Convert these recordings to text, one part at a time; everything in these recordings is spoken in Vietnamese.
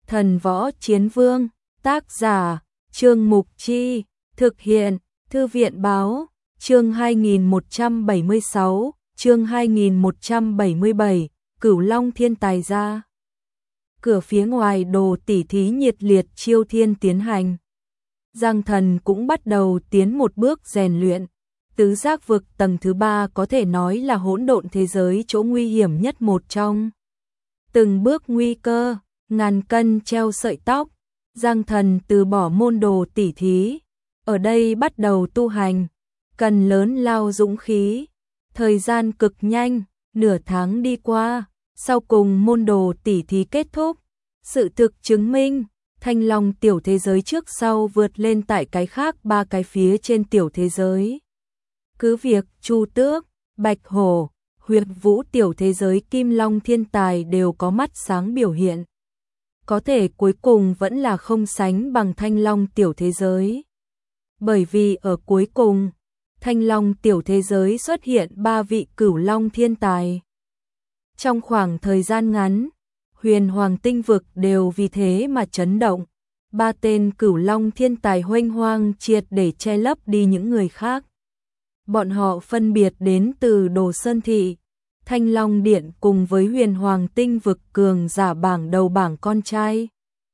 Thần Võ Chiến Vương, tác giả, Trương Mục Chi, thực hiện, Thư viện Báo, chương 2176, chương 2177, Cửu Long Thiên Tài ra. Cửa phía ngoài đồ tỉ thí nhiệt liệt chiêu thiên tiến hành. Giang Thần cũng bắt đầu tiến một bước rèn luyện. Tứ giác vực tầng thứ 3 có thể nói là hỗn độn thế giới chỗ nguy hiểm nhất một trong. Từng bước nguy cơ, ngàn cân treo sợi tóc, Giang Thần từ bỏ môn đồ tỉ thí, ở đây bắt đầu tu hành, cần lớn lao dũng khí. Thời gian cực nhanh, nửa tháng đi qua, sau cùng môn đồ tỉ thí kết thúc. Sự thực chứng minh, Thanh Long tiểu thế giới trước sau vượt lên tại cái khác ba cái phía trên tiểu thế giới. Cứ việc Chu Tước, Bạch Hổ, Huyết Vũ tiểu thế giới Kim Long thiên tài đều có mắt sáng biểu hiện. Có thể cuối cùng vẫn là không sánh bằng Thanh Long tiểu thế giới. Bởi vì ở cuối cùng, Thanh Long tiểu thế giới xuất hiện 3 vị Cửu Long thiên tài. Trong khoảng thời gian ngắn, Huyền Hoàng tinh vực đều vì thế mà chấn động. 3 tên Cửu Long thiên tài huênh hoang triệt để che lấp đi những người khác. Bọn họ phân biệt đến từ Đồ Sơn Thị, Thanh Long Điện cùng với Huyền Hoàng tinh vực cường giả bảng đầu bảng con trai.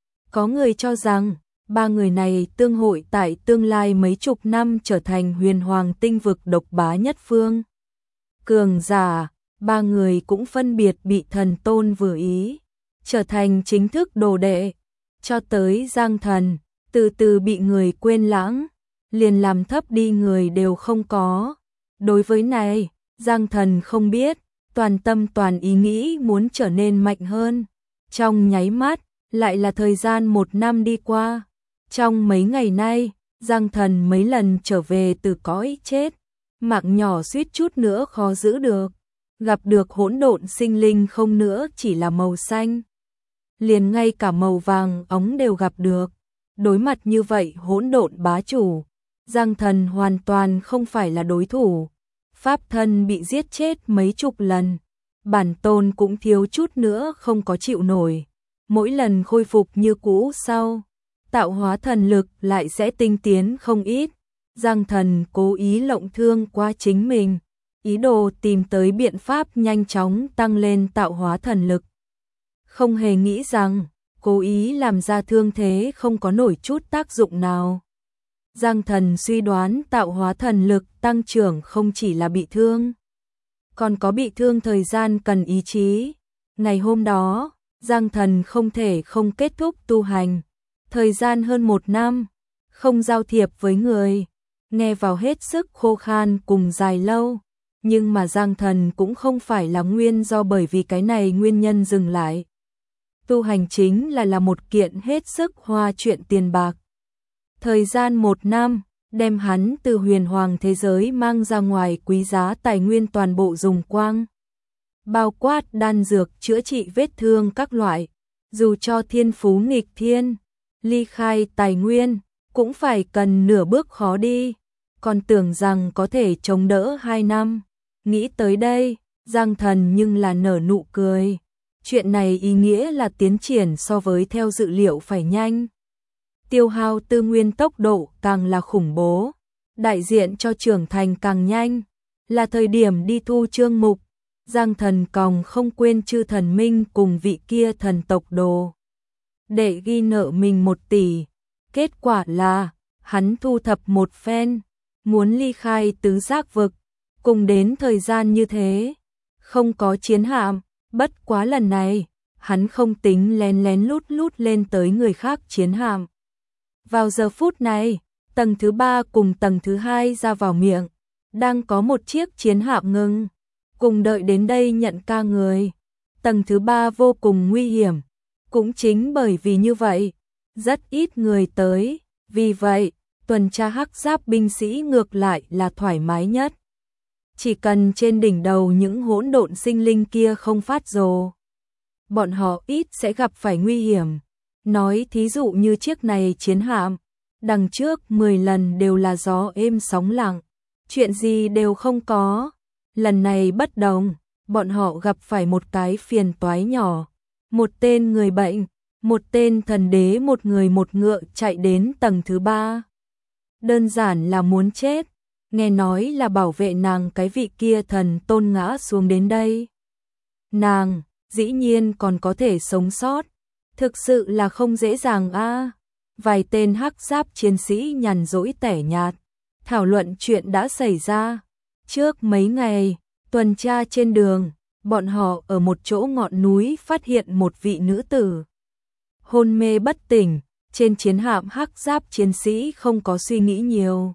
Có người cho rằng, 3 người này tương hội tại tương lai mấy chục năm trở thành Huyền Hoàng tinh vực độc bá nhất phương. Cường giả, 3 người cũng phân biệt bị thần tôn vừa ý, trở thành chính thức đồ đệ, cho tới Giang Thần, từ từ bị người quên lãng, liền làm thấp đi người đều không có. Đối với này, Giang Thần không biết, toàn tâm toàn ý nghĩ muốn trở nên mạnh hơn. Trong nháy mắt, lại là thời gian 1 năm đi qua. Trong mấy ngày nay, Giang Thần mấy lần trở về từ cõi chết, mạng nhỏ suýt chút nữa khó giữ được. Gặp được hỗn độn sinh linh không nữa chỉ là màu xanh, liền ngay cả màu vàng óng đều gặp được. Đối mặt như vậy hỗn độn bá chủ, Giang Thần hoàn toàn không phải là đối thủ. Pháp thân bị giết chết mấy chục lần, bản tôn cũng thiếu chút nữa không có chịu nổi. Mỗi lần khôi phục như cũ sau, tạo hóa thần lực lại sẽ tinh tiến không ít. Giang Thần cố ý lộng thương qua chính mình, ý đồ tìm tới biện pháp nhanh chóng tăng lên tạo hóa thần lực. Không hề nghĩ rằng, cố ý làm ra thương thế không có nổi chút tác dụng nào. Giang Thần suy đoán tạo hóa thần lực tăng trưởng không chỉ là bị thương, còn có bị thương thời gian cần ý chí. Ngày hôm đó, Giang Thần không thể không kết thúc tu hành. Thời gian hơn 1 năm, không giao thiệp với người, nghe vào hết sức khô khan cùng dài lâu. Nhưng mà Giang Thần cũng không phải là nguyên do bởi vì cái này nguyên nhân dừng lại. Tu hành chính là một kiện hết sức hoa chuyện tiền bạc. Thời gian 1 năm, đem hắn từ Huyền Hoàng thế giới mang ra ngoài quý giá tài nguyên toàn bộ dùng quang. Bao quát đan dược chữa trị vết thương các loại, dù cho thiên phú nghịch thiên, ly khai tài nguyên, cũng phải cần nửa bước khó đi, còn tưởng rằng có thể chống đỡ 2 năm. Nghĩ tới đây, Giang Thần nhưng là nở nụ cười. Chuyện này ý nghĩa là tiến triển so với theo dự liệu phải nhanh. Tiêu hao tư nguyên tốc độ càng là khủng bố, đại diện cho trưởng thành càng nhanh, là thời điểm đi thu chương mục. Giang Thần còn không quên chư thần minh cùng vị kia thần tộc đồ, để ghi nợ mình 1 tỷ. Kết quả là, hắn thu thập một phen, muốn ly khai tứ giác vực, cùng đến thời gian như thế, không có chiến hạm, bất quá lần này, hắn không tính lén lén lút lút lên tới người khác chiến hạm. Vào giờ phút này, tầng thứ 3 cùng tầng thứ 2 ra vào miệng, đang có một chiếc chiến hạm ngừng, cùng đợi đến đây nhận ca người. Tầng thứ 3 vô cùng nguy hiểm, cũng chính bởi vì như vậy, rất ít người tới, vì vậy, tuần tra hắc giáp binh sĩ ngược lại là thoải mái nhất. Chỉ cần trên đỉnh đầu những hỗn độn sinh linh kia không phát rồ, bọn họ ít sẽ gặp phải nguy hiểm. Nói thí dụ như chiếc này chiến hạm, đằng trước 10 lần đều là gió êm sóng lặng, chuyện gì đều không có. Lần này bất đồng, bọn họ gặp phải một cái phiền toái nhỏ, một tên người bệnh, Một tên thần đế một người một ngựa chạy đến tầng thứ 3. Đơn giản là muốn chết, nghe nói là bảo vệ nàng cái vị kia thần tôn ngã xuống đến đây. Nàng, dĩ nhiên còn có thể sống sót, thực sự là không dễ dàng a. Vài tên hắc giáp chiến sĩ nhàn rỗi tẻ nhạt, thảo luận chuyện đã xảy ra. Trước mấy ngày, tuần tra trên đường, bọn họ ở một chỗ ngọn núi phát hiện một vị nữ tử hôn mê bất tỉnh, trên chiến hạm hắc giáp chiến sĩ không có suy nghĩ nhiều.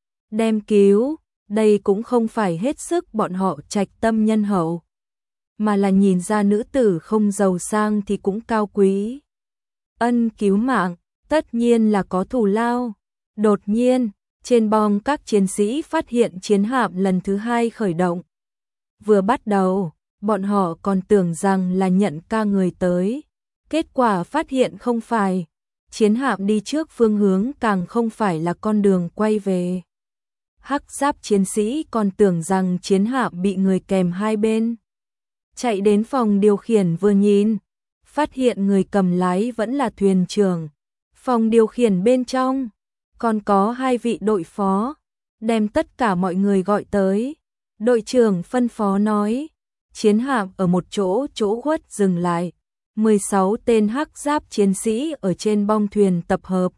Đem cứu, đây cũng không phải hết sức bọn họ trạch tâm nhân hậu, mà là nhìn ra nữ tử không giàu sang thì cũng cao quý. Ân cứu mạng, tất nhiên là có thù lao. Đột nhiên, trên bong các chiến sĩ phát hiện chiến hạm lần thứ 2 khởi động. Vừa bắt đầu, bọn họ còn tưởng rằng là nhận ca người tới. Kết quả phát hiện không phải. Chiến hạm đi trước phương hướng càng không phải là con đường quay về. Hắc giáp chiến sĩ còn tưởng rằng chiến hạm bị người kèm hai bên. Chạy đến phòng điều khiển vừa nhìn, phát hiện người cầm lái vẫn là thuyền trưởng. Phòng điều khiển bên trong còn có 2 vị đội phó, đem tất cả mọi người gọi tới. Đội trưởng phân phó nói, chiến hạm ở một chỗ khuất dừng lại. 16 tên hắc giáp chiến sĩ ở trên bong thuyền tập hợp.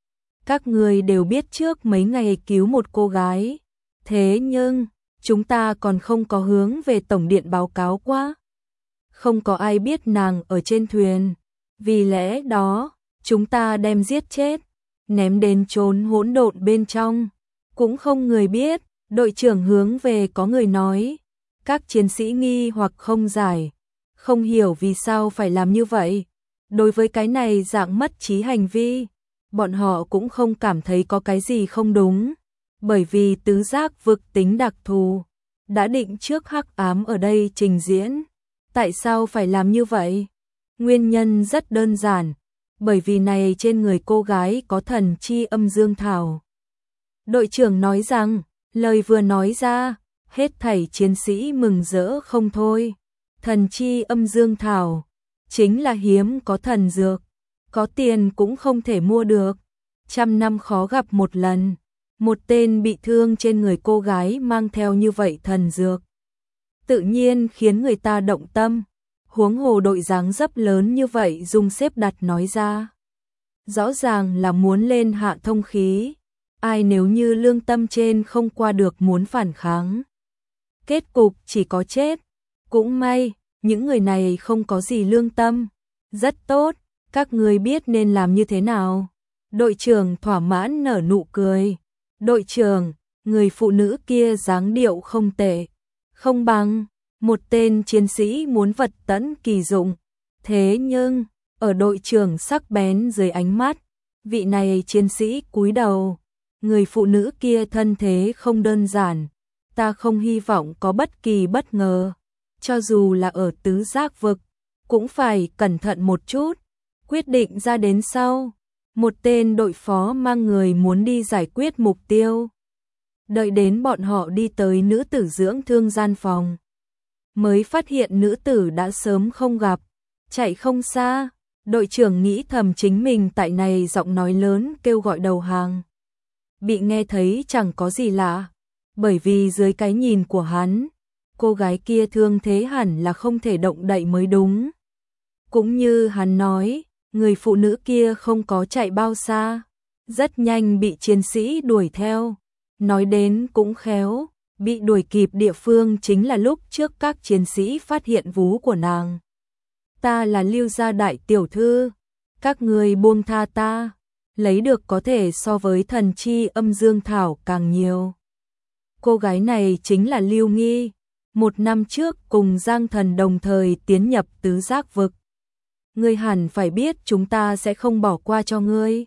Các người đều biết trước mấy ngày cứu một cô gái, thế nhưng chúng ta còn không có hướng về tổng điện báo cáo quá. Không có ai biết nàng ở trên thuyền, vì lẽ đó chúng ta đem giết chết, ném đến chốn hỗn độn bên trong, cũng không người biết. Đội trưởng hướng về có người nói, các chiến sĩ nghi hoặc không giải, không hiểu vì sao phải làm như vậy. Đối với cái này dạng mất trí hành vi, bọn họ cũng không cảm thấy có cái gì không đúng, bởi vì tứ giác vực tính đặc thù, đã định trước hắc ám ở đây trình diễn. Tại sao phải làm như vậy? Nguyên nhân rất đơn giản, bởi vì này trên người cô gái có thần chi âm dương thảo. Đội trưởng nói rằng, lời vừa nói ra, hết thảy chiến sĩ mừng rỡ không thôi. Thần chi âm dương thảo, chính là hiếm có thần dược, có tiền cũng không thể mua được. 100 năm khó gặp một lần, một tên bị thương trên người cô gái mang theo như vậy thần dược. Tự nhiên khiến người ta động tâm, huống hồ đội dáng dấp lớn như vậy dùng xếp đặt nói ra. Rõ ràng là muốn lên hạ thông khí, ai nếu như lương tâm trên không qua được muốn phản kháng. Kết cục chỉ có chết, cũng may, những người này không có gì lương tâm. Rất tốt, các người biết nên làm như thế nào. Đội trưởng thỏa mãn nở nụ cười. Đội trưởng, người phụ nữ kia dáng điệu không tệ, không bằng một tên chiến sĩ muốn vật tẫn kỳ dụng. Thế nhưng, ở đội trưởng sắc bén dưới ánh mắt, vị này chiến sĩ cúi đầu. Người phụ nữ kia thân thế không đơn giản, ta không hy vọng có bất kỳ bất ngờ. Cho dù là ở tứ giác vực, cũng phải cẩn thận một chút. Quyết định ra đến sau, một tên đội phó mang người muốn đi giải quyết mục tiêu. Đợi đến bọn họ đi tới nữ tử dưỡng thương gian phòng, mới phát hiện nữ tử đã sớm không gặp, chạy không xa. Đội trưởng nghĩ thầm chính mình tại này giọng nói lớn kêu gọi đầu hàng. Bị nghe thấy chẳng có gì lạ, bởi vì dưới cái nhìn của hắn, cô gái kia thương thế hẳn là không thể động đậy mới đúng. Cũng như hắn nói, người phụ nữ kia không có chạy bao xa, rất nhanh bị chiến sĩ đuổi theo. Nói đến cũng khéo, bị đuổi kịp địa phương chính là lúc trước các chiến sĩ phát hiện vú của nàng. Ta là Lưu gia đại tiểu thư, các người buông tha ta, lấy được có thể so với thần chi âm dương thảo càng nhiều. Cô gái này chính là Lưu Nghi, 1 năm trước cùng Giang Thần đồng thời tiến nhập tứ giác vực. Ngươi hẳn phải biết chúng ta sẽ không bỏ qua cho ngươi.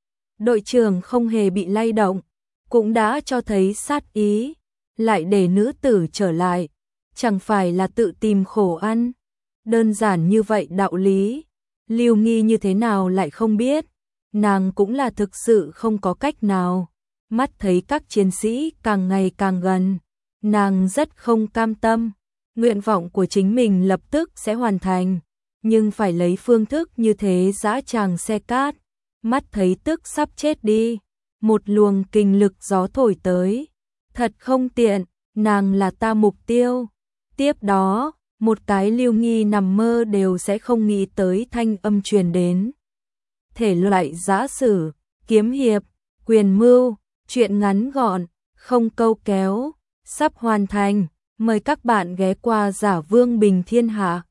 Đội trưởng không hề bị lay động, cũng đã cho thấy sát ý, lại để nữ tử trở lại, chẳng phải là tự tìm khổ ăn. Đơn giản như vậy đạo lý, Lưu Nghi như thế nào lại không biết, nàng cũng là thực sự không có cách nào. Mắt thấy các chiến sĩ càng ngày càng gần, nàng rất không cam tâm, nguyện vọng của chính mình lập tức sẽ hoàn thành. nhưng phải lấy phương thức như thế dã tràng xe cát, mắt thấy tức sắp chết đi, một luồng kình lực gió thổi tới, thật không tiện, nàng là ta mục tiêu. Tiếp đó, một cái Lưu Nghi nằm mơ đều sẽ không nghĩ tới thanh âm truyền đến. Thể loại giã sử, kiếm hiệp, quyền mưu, truyện ngắn gọn, không câu kéo, sắp hoàn thành, mời các bạn ghé qua Giả Vương Bình Thiên Hạ.